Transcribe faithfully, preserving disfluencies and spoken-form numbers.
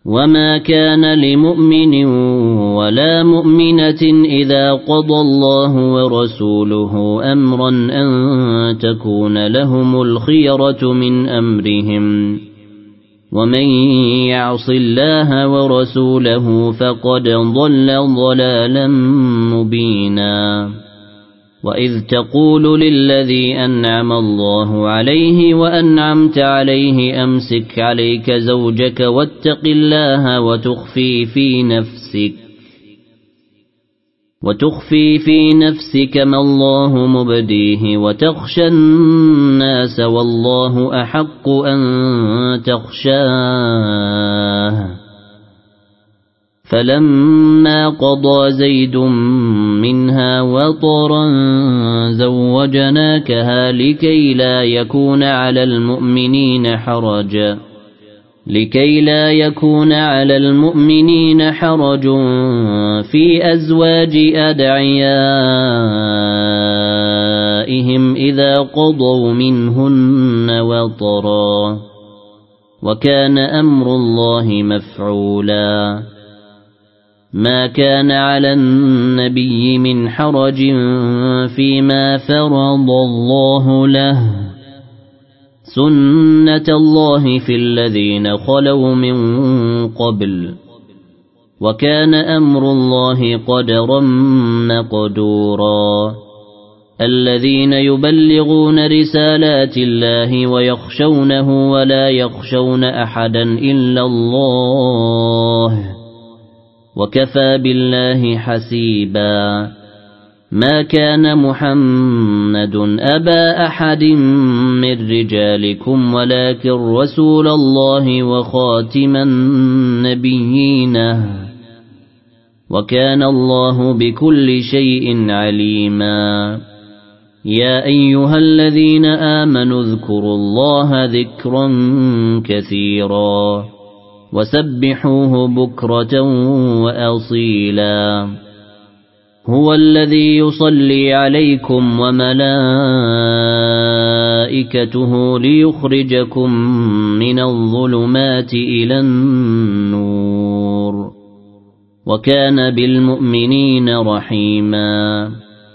وما كان لمؤمن ولا مؤمنة إذا قضى الله ورسوله أمرا أن تكون لهم الخيرة من أمرهم ومن يعص الله ورسوله فقد ضل ضلالا مبينا وإذ تقول للذي أنعم الله عليه وأنعمت عليه أمسك عليك زوجك واتق الله وتخفي في نفسك وتخفي في نفسك ما الله مبديه وتخشى الناس والله أحق أن تخشاه فلما قضى زيد منها وطرا زوجناكها لكي لا يكون على المؤمنين حرج لكي لا يكون على المؤمنين حرج في أزواج أدعيائهم إذا قضوا منهن وطرا وكان أمر الله مفعولا ما كان على النبي من حرج فيما فرض الله له سنة الله في الذين خلوا من قبل وكان أمر الله قدرا مقدورا الذين يبلغون رسالات الله ويخشونه ولا يخشون أحدا إلا الله وكفى بالله حسيبا ما كان محمد أبا أحد من رجالكم ولكن رسول الله وخاتم النبيين وكان الله بكل شيء عليما يا أيها الذين آمنوا اذكروا الله ذكرا كثيرا وسبحوه بكرة وأصيلا هو الذي يصلي عليكم وملائكته ليخرجكم من الظلمات إلى النور وكان بالمؤمنين رحيما